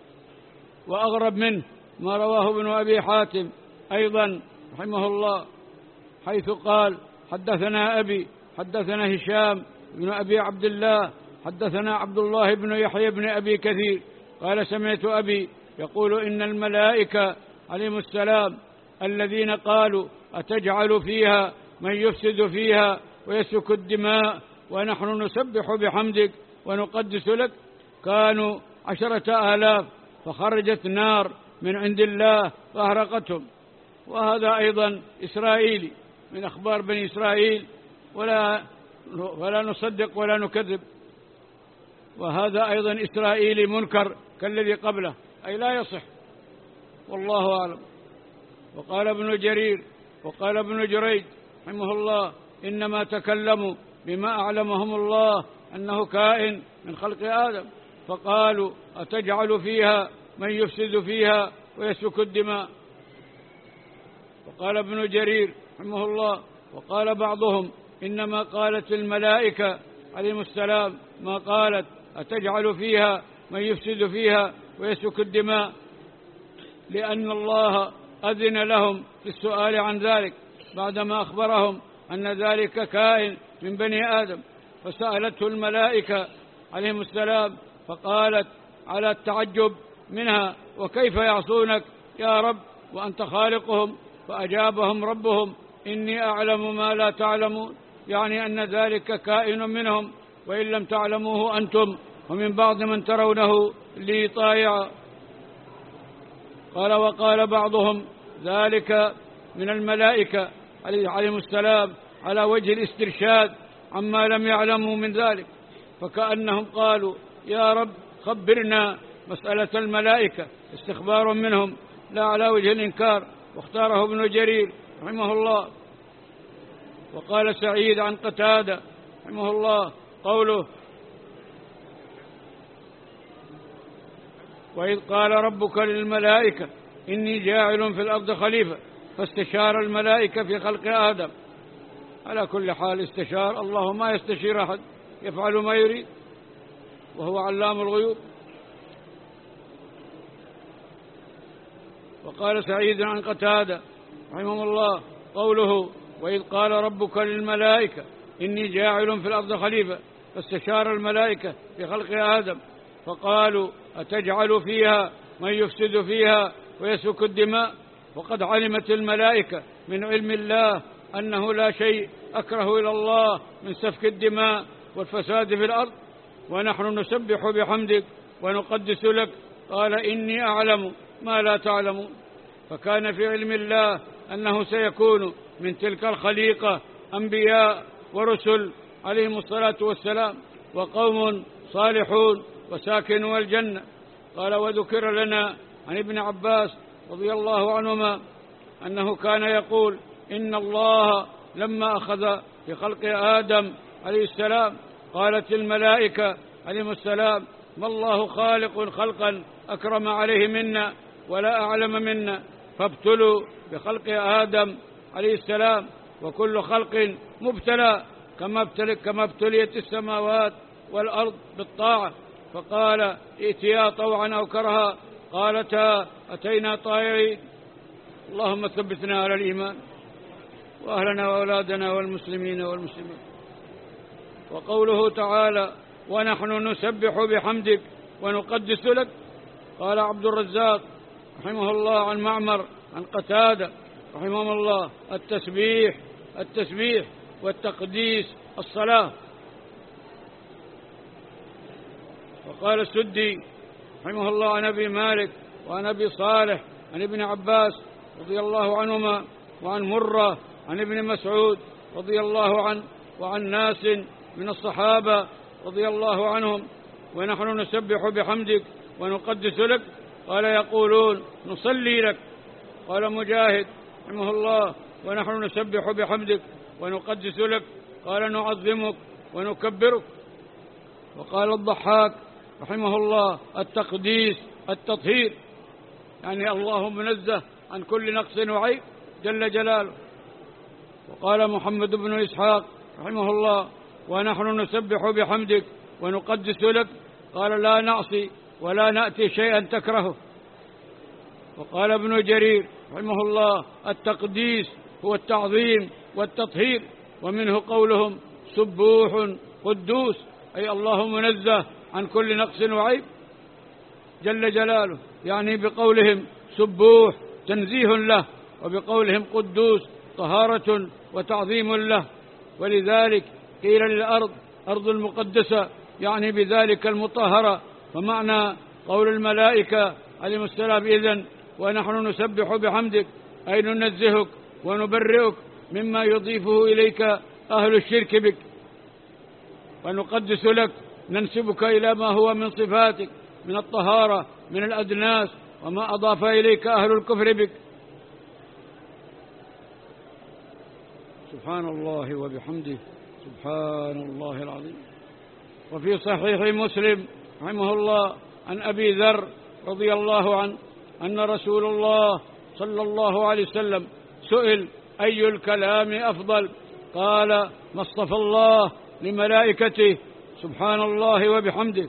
وأغرب منه ما رواه ابن أبي حاتم أيضا رحمه الله حيث قال حدثنا أبي حدثنا هشام بن أبي عبد الله حدثنا عبد الله بن يحيى بن أبي كثير قال سمعت أبي يقول إن الملائكة عليهم السلام الذين قالوا أتجعل فيها من يفسد فيها ويسفك الدماء ونحن نسبح بحمدك ونقدس لك كانوا عشرة آلاف فخرجت نار من عند الله فأحرقتهم. وهذا أيضا إسرائيلي من أخبار بني إسرائيل ولا ولا نصدق ولا نكذب. وهذا أيضا إسرائيلي منكر كالذي قبله أي لا يصح والله أعلم. وقال ابن جرير وقال ابن جريج رحمه الله إنما تكلموا بما أعلمهم الله أنه كائن من خلق آدم فقالوا أتجعل فيها من يفسد فيها ويسفك الدماء. وقال ابن جرير رحمه الله وقال بعضهم إنما قالت الملائكة عليهم السلام ما قالت أتجعل فيها من يفسد فيها ويسفك الدماء لأن الله أذن لهم في السؤال عن ذلك بعدما أخبرهم أن ذلك كائن من بني آدم فسألته الملائكة عليهم السلام فقالت على التعجب منها وكيف يعصونك يا رب وأنت خالقهم فأجابهم ربهم إني أعلم ما لا تعلمون يعني أن ذلك كائن منهم وإن لم تعلموه أنتم ومن بعض من ترونه لي طائعا. قال وقال بعضهم ذلك من الملائكة عليهم السلام على وجه الاسترشاد عما لم يعلموا من ذلك فكأنهم قالوا يا رب خبرنا مسألة الملائكة استخبار منهم لا على وجه الإنكار. واختاره ابن جرير رحمه الله. وقال سعيد عن قتادة رحمه الله قوله وإذ قال ربك للملائكة إني جاعل في الأرض خليفة فاستشار الملائكة في خلق آدم. على كل حال استشار، الله ما يستشير أحد، يفعل ما يريد وهو علام الغيوب. وقال سعيد عن قتادة رحمه الله قوله وإذ قال ربك للملائكة إني جاعل في الأرض خليفة فاستشار الملائكة في خلق آدم فقالوا أتجعل فيها من يفسد فيها ويسفك الدماء وقد علمت الملائكة من علم الله أنه لا شيء أكره إلى الله من سفك الدماء والفساد في الأرض، ونحن نسبح بحمدك ونقدس لك. قال إني أعلم ما لا تعلمون. فكان في علم الله أنه سيكون من تلك الخليقة أنبياء ورسل عليهم الصلاة والسلام وقوم صالحون وساكنوا الجنة. قال وذكر لنا عن ابن عباس رضي الله عنهما أنه كان يقول إن الله لما أخذ في خلق آدم عليه السلام قالت الملائكة عليهم السلام ما الله خالق خلقا أكرم عليه منا ولا أعلم منا، فابتلوا بخلق آدم عليه السلام، وكل خلق مبتلى كما كما ابتليت السماوات والأرض بالطاعة. فقال ائتيا طوعا أو كرها، قالتا أتينا طائعين. اللهم ثبتنا على الإيمان وأهلنا وأولادنا والمسلمين والمسلمين. وقوله تعالى ونحن نسبح بحمدك ونقدس لك. قال عبد الرزاق رحمه الله عن معمر عن قتادة رحمه الله التسبيح التسبيح والتقديس الصلاة. وقال السدي رحمه الله عن أبي مالك وعن أبي صالح عن ابن عباس رضي الله عنهما وعن مرة عن ابن مسعود رضي الله عنه وعن ناس من الصحابة رضي الله عنهم ونحن نسبح بحمدك ونقدس لك. قال يقولون نصلي لك. قال مجاهد رحمه الله ونحن نسبح بحمدك ونقدس لك. قال نعظمك ونكبرك. وقال الضحاك رحمه الله التقديس التطهير، يعني الله منزه عن كل نقص وعيب جل جلاله. وقال محمد بن إسحاق رحمه الله ونحن نسبح بحمدك ونقدس لك. قال لا نعصي ولا نأتي شيئا تكرهه. وقال ابن جرير رحمه الله التقديس هو التعظيم والتطهير، ومنه قولهم سبوح قدوس، أي الله منزه عن كل نقص وعيب جل جلاله، يعني بقولهم سبوح تنزيه له، وبقولهم قدوس طهارة وتعظيم له. ولذلك قيل للأرض أرض المقدسة، يعني بذلك المطهرة. فمعنى قول الملائكة عليهم السلام إذن ونحن نسبح بحمدك أي ننزهك ونبرئك مما يضيفه إليك أهل الشرك بك، ونقدس لك ننسبك إلى ما هو من صفاتك من الطهارة من الأدناس وما أضاف إليك أهل الكفر بك. سبحان الله وبحمده سبحان الله العظيم. وفي صحيح مسلم رحمه الله عن أبي ذر رضي الله عنه أن رسول الله صلى الله عليه وسلم سئل أي الكلام أفضل؟ قال ما اصطفى الله لملائكته سبحان الله وبحمده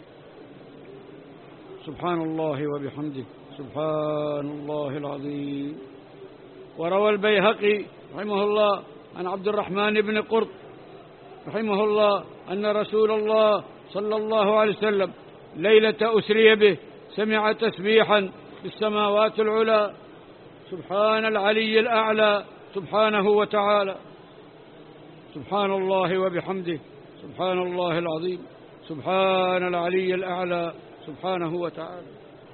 سبحان الله وبحمده سبحان الله العظيم. وروى البيهقي رحمه الله عن عبد الرحمن بن قرط رحمه الله أن رسول الله صلى الله عليه وسلم ليلة أسري به سمع تسبيحا في السماوات العلى سبحان العلي الأعلى سبحانه وتعالى سبحان الله وبحمده سبحان الله العظيم سبحان العلي الأعلى سبحانه وتعالى.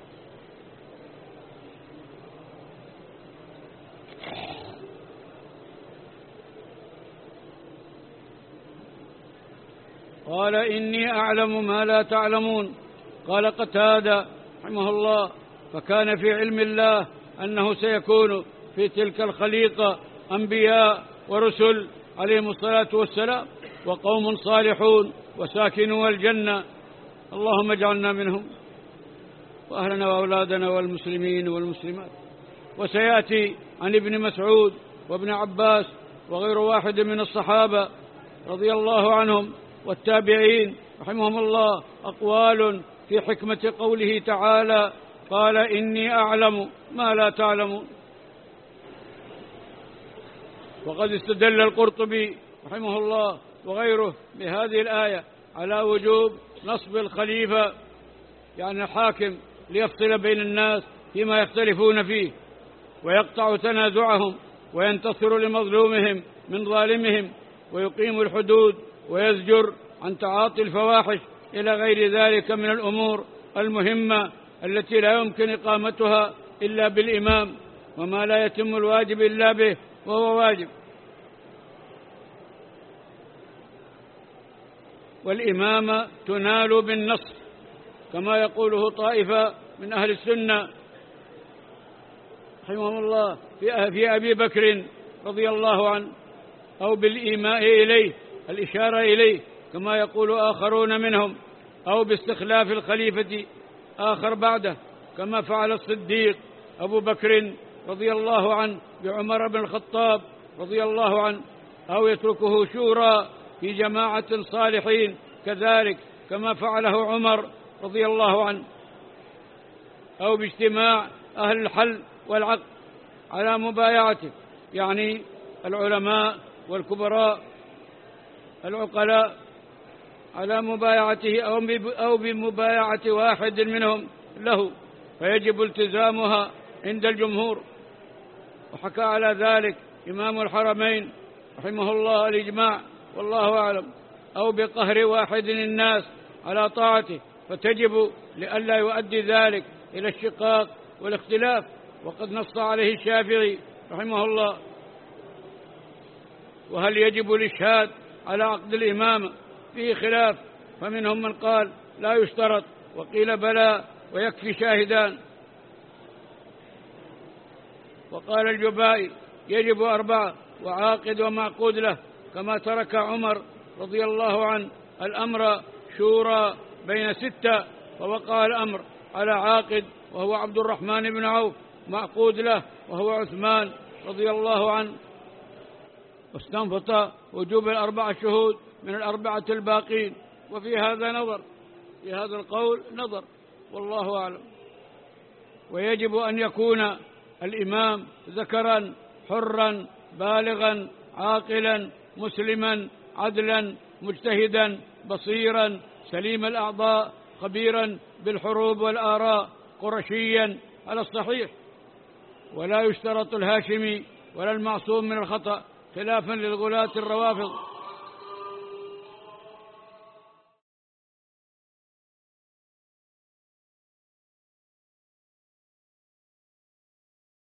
قال إني أعلم ما لا تعلمون. قال قتادة رحمه الله فكان في علم الله أنه سيكون في تلك الخليقة أنبياء ورسل عليهم الصلاة والسلام وقوم صالحون وساكنوا الجنة، اللهم اجعلنا منهم. وأهلنا وأولادنا والمسلمين والمسلمات. وسيأتي عن ابن مسعود وابن عباس وغير واحد من الصحابة رضي الله عنهم والتابعين رحمهم الله أقوال في حكمة قوله تعالى: قال إني أعلم ما لا تعلمون. وقد استدل القرطبي رحمه الله وغيره بهذه الآية على وجوب نصب الخليفة، يعني الحاكم، ليفصل بين الناس فيما يختلفون فيه ويقطع تنازعهم وينتصر لمظلومهم من ظالمهم ويقيم الحدود ويزجر عن تعاطي الفواحش إلى غير ذلك من الأمور المهمة التي لا يمكن إقامتها إلا بالإمام، وما لا يتم الواجب إلا به وهو واجب. والإمامة تنال بالنص كما يقوله طائفة من أهل السنة رحمهم الله في أبي بكر رضي الله عنه، أو بالإيماء إليه، الإشارة إليه كما يقول آخرون منهم، أو باستخلاف الخليفة آخر بعده كما فعل الصديق أبو بكر رضي الله عنه بعمر بن الخطاب رضي الله عنه، أو يتركه شورى في جماعة صالحين كذلك كما فعله عمر رضي الله عنه، أو باجتماع أهل الحل والعقد على مبايعته، يعني العلماء والكبراء العقلاء على مبايعته أو بمبايعة واحد منهم له، فيجب التزامها عند الجمهور. وحكى على ذلك إمام الحرمين رحمه الله الإجماع والله أعلم. أو بقهر واحد الناس على طاعته، فتجب لئلا يؤدي ذلك إلى الشقاق والاختلاف، وقد نص عليه الشافعي رحمه الله. وهل يجب الإشهاد على عقد الإمامة؟ فيه خلاف، فمنهم من قال لا يشترط، وقيل بلى ويكفي شاهدان. وقال الجبائي يجب أربعة وعاقد ومعقود له، كما ترك عمر رضي الله عنه الأمر شورى بين ستة، فوقع الأمر على عاقد وهو عبد الرحمن بن عوف، معقود له وهو عثمان رضي الله عنه. واستنبط وجوب الأربعة شهود من الأربعة الباقين، وفي هذا نظر، في هذا القول نظر والله أعلم. ويجب أن يكون الإمام ذكرا حرا بالغا عاقلا مسلما عدلا مجتهدا بصيرا سليم الأعضاء خبيرا بالحروب والآراء قرشيا على الصحيح، ولا يشترط الهاشمي ولا المعصوم من الخطأ خلافا للغلاة الروافض.